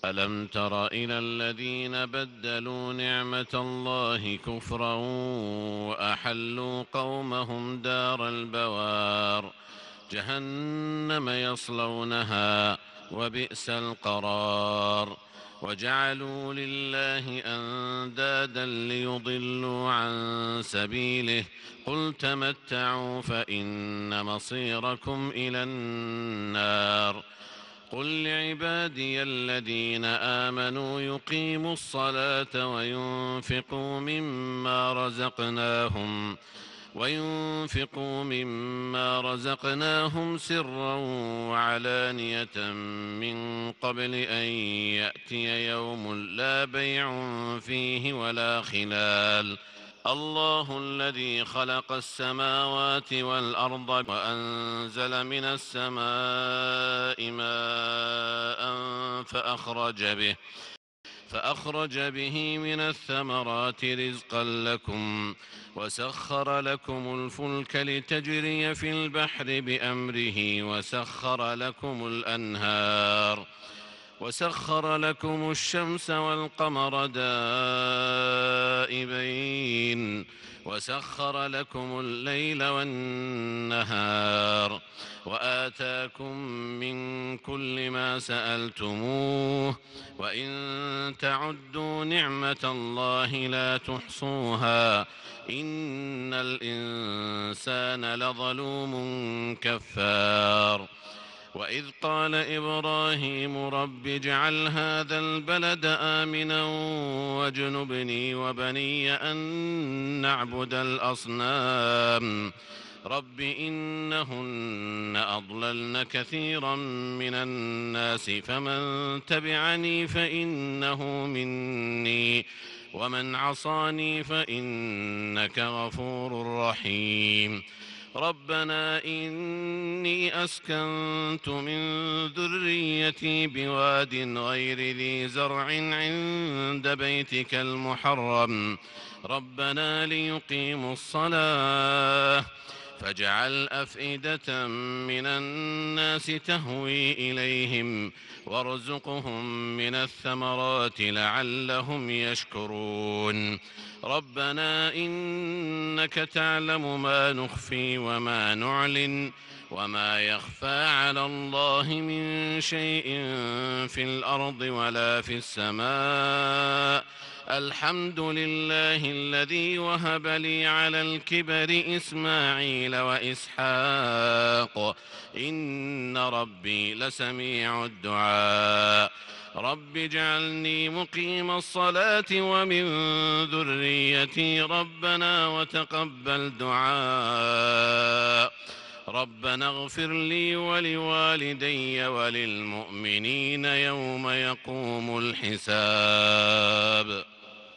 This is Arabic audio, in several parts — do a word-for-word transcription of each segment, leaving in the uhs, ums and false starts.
ألم تر إلى الذين بدلوا نعمة الله كفرا وأحلوا قومهم دار البوار جهنم يصلونها وبئس القرار وجعلوا لله أندادا ليضلوا عن سبيله قل تمتعوا فإن مصيركم إلى النار قل لعبادي الذين آمنوا يقيموا الصلاة وينفقوا مما رزقناهم وينفقوا مما رزقناهم سرا وعلانية من قبل أن يأتي يوم لا بيع فيه ولا خلال الله الذي خلق السماوات والأرض وأنزل من السماء ماء فأخرج به فأخرج به من الثمرات رزقا لكم وسخر لكم الفلك لتجري في البحر بأمره وسخر لكم الأنهار وسخر لكم الشمس والقمر دائبين وسخر لكم الليل والنهار وآتاكم من كل ما سألتموه وإن تعدوا نعمة الله لا تحصوها إن الإنسان لظلوم كفار وإذ قال إبراهيم رب اجعل هذا البلد آمنا واجنبني وبني أن نعبد الأصنام رب إنهن أضللن كثيرا من الناس فمن تبعني فإنه مني ومن عصاني فإنك غفور رحيم ربنا إني أسكنت من ذريتي بواد غير ذي زرع عند بيتك المحرم ربنا ليقيموا الصلاة فاجعل أفئدة من الناس تهوي إليهم وارزقهم من الثمرات لعلهم يشكرون ربنا إنك تعلم ما نخفي وما نعلن وما يخفى على الله من شيء في الأرض ولا في السماء الحمد لله الذي وهب لي على الكبر إسماعيل وإسحاق إن ربي لسميع الدعاء رب اجعلني مقيم الصلاة ومن ذريتي ربنا وتقبل دعاء ربنا اغفر لي ولوالدي وللمؤمنين يوم يقوم الحساب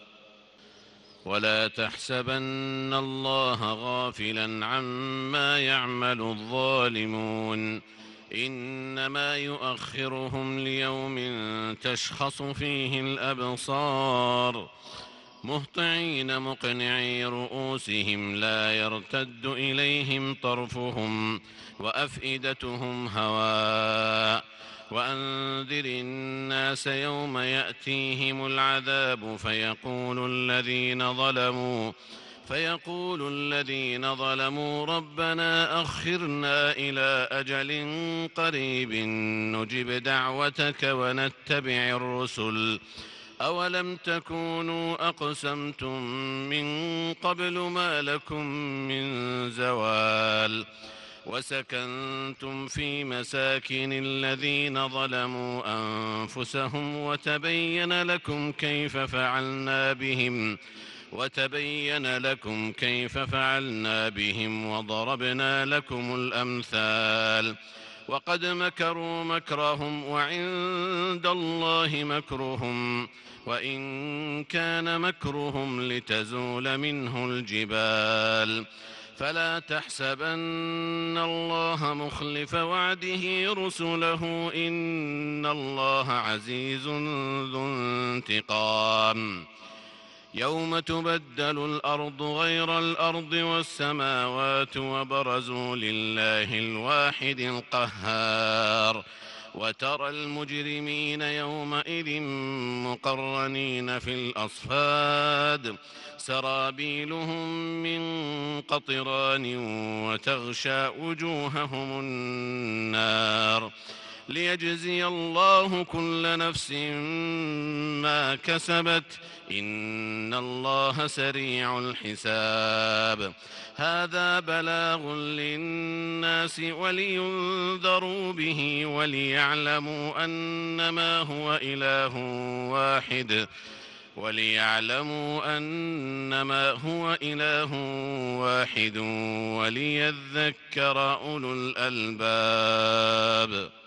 ولا تحسبن الله غافلا عما يعمل الظالمون إنما يؤخرهم ليوم تشخص فيه الأبصار مهطعين مقنعي رؤوسهم لا يرتد إليهم طرفهم وأفئدتهم هواء وأنذر الناس يوم يأتيهم العذاب فيقول الذين ظلموا فيقول الذين ظلموا ربنا أخرنا إلى أجل قريب نجب دعوتك ونتبع الرسل أولم تكونوا أقسمتم من قبل ما لكم من زوال وسكنتم في مساكن الذين ظلموا أنفسهم وتبين لكم كيف فعلنا بهم وتبين لكم كيف فعلنا بهم وضربنا لكم الأمثال وقد مكروا مكرهم وعند الله مكرهم وإن كان مكرهم لتزول منه الجبال فلا تحسبن الله مخلف وعده رسله إن الله عزيز ذو انتقام يوم تبدل الأرض غير الأرض والسماوات وبرزوا لله الواحد القهار وترى المجرمين يومئذ مقرنين في الأصفاد سرابيلهم من قطران وتغشى وجوههم النار ليجزي الله كل نفس ما كسبت إن الله سريع الحساب هذا بلاغ للناس ولينذروا به وليعلموا أنما هو إله واحد وليعلموا أنما هو إله واحد وليذكر أولو الألباب.